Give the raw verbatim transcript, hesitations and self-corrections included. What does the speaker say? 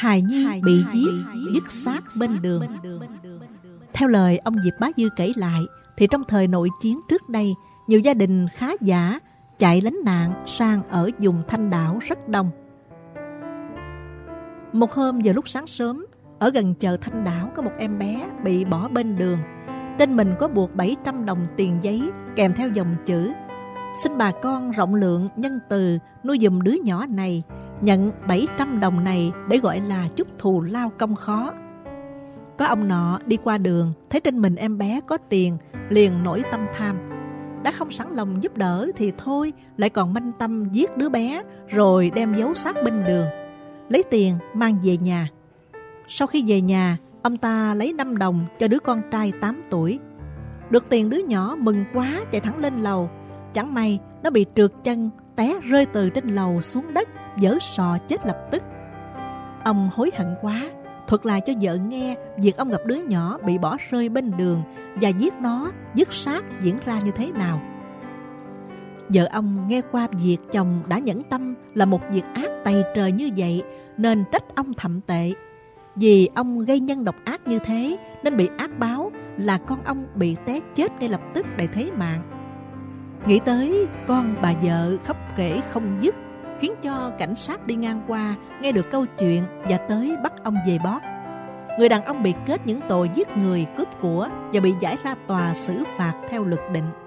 hài nhi bị giết, dứt xác bên đường. Theo lời ông Diệp Bá Dư kể lại, thì trong thời nội chiến trước đây, nhiều gia đình khá giả chạy lánh nạn sang ở vùng Thanh Đảo rất đông. Một hôm vào lúc sáng sớm, ở gần chợ Thanh Đảo có một em bé bị bỏ bên đường. Trên mình có buộc bảy trăm đồng tiền giấy kèm theo dòng chữ: xin bà con rộng lượng nhân từ nuôi giùm đứa nhỏ này, nhận bảy trăm đồng này để gọi là chút thù lao công khó. Có ông nọ đi qua đường, thấy trên mình em bé có tiền, liền nổi tâm tham. Đã không sẵn lòng giúp đỡ thì thôi, lại còn manh tâm giết đứa bé rồi đem giấu xác bên đường, lấy tiền mang về nhà. Sau khi về nhà, ông ta lấy năm đồng cho đứa con trai tám tuổi. Được tiền, đứa nhỏ mừng quá chạy thẳng lên lầu. Chẳng may nó bị trượt chân, té rơi từ trên lầu xuống đất, vỡ sọ chết lập tức. Ông hối hận quá, thuật lại cho vợ nghe việc ông gặp đứa nhỏ bị bỏ rơi bên đường và giết nó, dứt xác diễn ra như thế nào. Vợ ông nghe qua việc chồng đã nhẫn tâm là một việc ác tày trời như vậy, nên trách ông thậm tệ. Vì ông gây nhân độc ác như thế nên bị ác báo là con ông bị té chết ngay lập tức để thế mạng. Nghĩ tới con bà vợ khóc kể không dứt, khiến cho cảnh sát đi ngang qua nghe được câu chuyện và tới bắt ông về bót. Người đàn ông bị kết những tội giết người, cướp của và bị giải ra tòa xử phạt theo luật định.